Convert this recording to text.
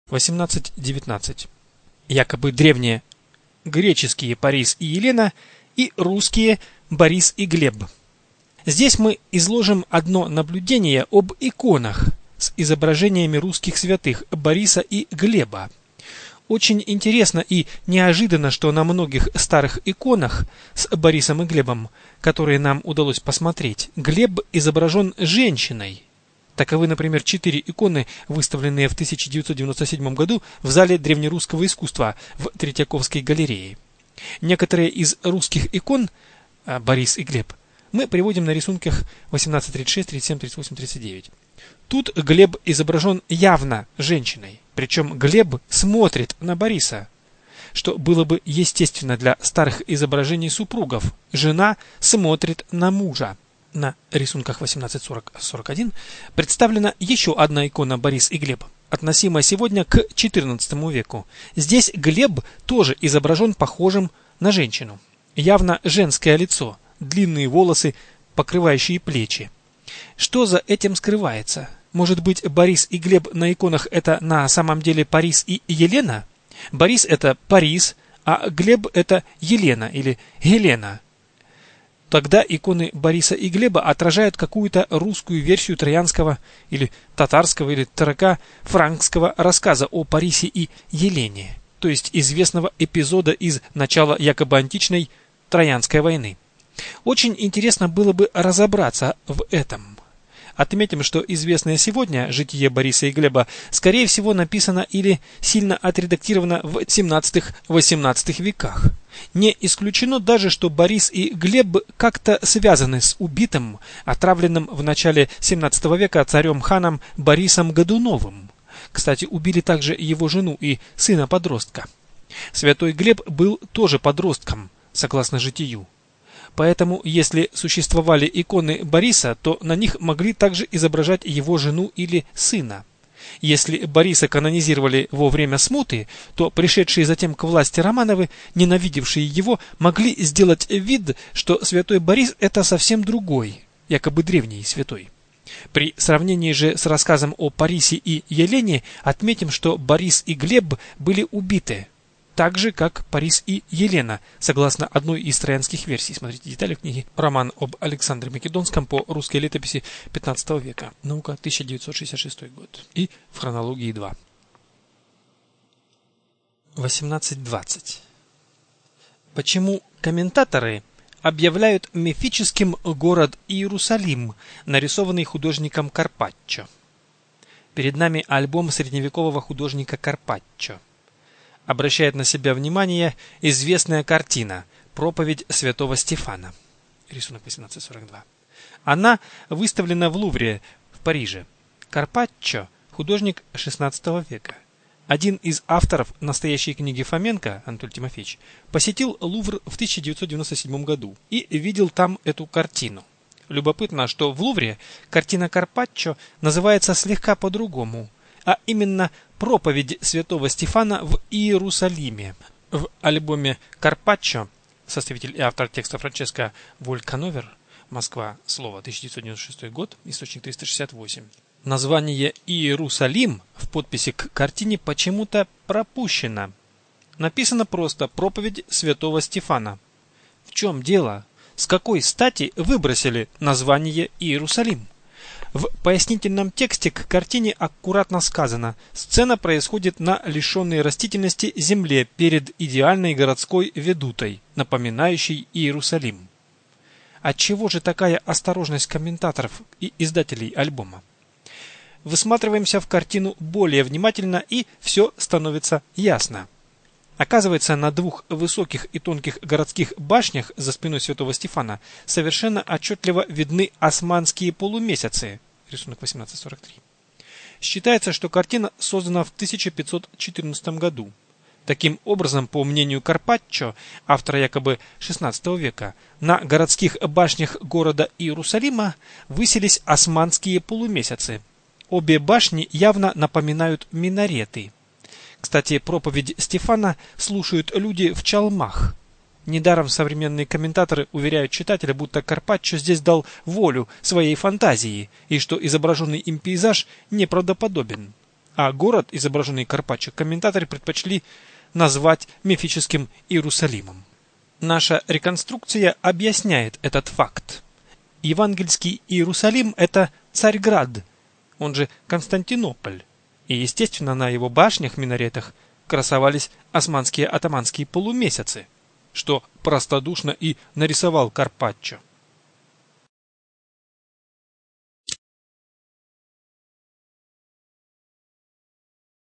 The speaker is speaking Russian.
18-19. Якобы древние греческие Парис и Елена и русские Борис и Глеб. Здесь мы изложим одно наблюдение об иконах с изображениями русских святых Бориса и Глеба. Очень интересно и неожиданно, что на многих старых иконах с Борисом и Глебом, которые нам удалось посмотреть, Глеб изображен женщиной. Таковы, например, 4 иконы, выставленные в 1997 году в Зале древнерусского искусства в Третьяковской галерее. Некоторые из русских икон Борис и Глеб мы приводим на рисунках 1836, 37, 38, 39. Тут Глеб изображен явно женщиной, причем Глеб смотрит на Бориса, что было бы естественно для старых изображений супругов. Жена смотрит на мужа. На рисунках 1840-41 представлена еще одна икона Борис и Глеб, относимая сегодня к XIV веку. Здесь Глеб тоже изображен похожим на женщину. Явно женское лицо, длинные волосы, покрывающие плечи. Что за этим скрывается? Может быть, Борис и Глеб на иконах это на самом деле Парис и Елена? Борис это Парис, а Глеб это Елена или Гелена. Тогда иконы Бориса и Глеба отражают какую-то русскую версию троянского или татарского или тарако-франкского рассказа о Парисе и Елене, то есть известного эпизода из начала якобы античной Троянской войны. Очень интересно было бы разобраться в этом. Отметим, что известное сегодня житие Бориса и Глеба, скорее всего, написано или сильно отредактировано в 17-18 веках. Не исключено даже, что Борис и Глеб как-то связаны с убитым, отравленным в начале 17 века царем-ханом Борисом Годуновым. Кстати, убили также его жену и сына-подростка. Святой Глеб был тоже подростком, согласно житию. Поэтому, если существовали иконы Бориса, то на них могли также изображать его жену или сына. Если Бориса канонизировали во время смуты, то пришедшие затем к власти Романовы, ненавидевшие его, могли сделать вид, что святой Борис это совсем другой, якобы древний святой. При сравнении же с рассказом о Парисе и Елене отметим, что Борис и Глеб были убиты, так же, как Парис и Елена, согласно одной из троянских версий. Смотрите детали в книге «Роман об Александре Македонском» по русской летописи 15 века. Наука, 1966 год. И в хронологии 2. 18.20. Почему комментаторы объявляют мифическим город Иерусалим, нарисованный художником Карпаччо? Перед нами альбом средневекового художника Карпаччо. Обращает на себя внимание известная картина «Проповедь святого Стефана». Рисунок 1842. Она выставлена в Лувре в Париже. Карпаччо – художник XVI века. Один из авторов настоящей книги Фоменко, Анатолий Тимофеевич, посетил Лувр в 1997 году и видел там эту картину. Любопытно, что в Лувре картина Карпаччо называется слегка по-другому, а именно «Проповедь святого Стефана в Иерусалиме». В альбоме Карпаччо, составитель и автор текста Франческо Волькановер, Москва, слово, 1996 год, источник 368. Название «Иерусалим» в подписи к картине почему-то пропущено. Написано просто «Проповедь святого Стефана». В чем дело? С какой стати выбросили название «Иерусалим»? В пояснительном тексте к картине аккуратно сказано: сцена происходит на лишенной растительности земле перед идеальной городской ведутой, напоминающей Иерусалим. Отчего же такая осторожность комментаторов и издателей альбома? Высматриваемся в картину более внимательно, и все становится ясно. Оказывается, на двух высоких и тонких городских башнях за спиной святого Стефана совершенно отчетливо видны османские полумесяцы. Рисунок 1843. Считается, что картина создана в 1514 году. Таким образом, по мнению Карпаччо, автора якобы XVI века, на городских башнях города Иерусалима высились османские полумесяцы. Обе башни явно напоминают минареты. Кстати, проповедь Стефана слушают люди в чалмах. Недаром современные комментаторы уверяют читателя, будто Карпаччо здесь дал волю своей фантазии, и что изображенный им пейзаж неправдоподобен. а город, изображенный Карпаччо, комментаторы предпочли назвать мифическим Иерусалимом. Наша реконструкция объясняет этот факт. Евангельский Иерусалим – это Царьград, он же Константинополь, и, естественно, на его башнях-минаретах красовались османские атаманские полумесяцы, что простодушно и нарисовал Карпаччо.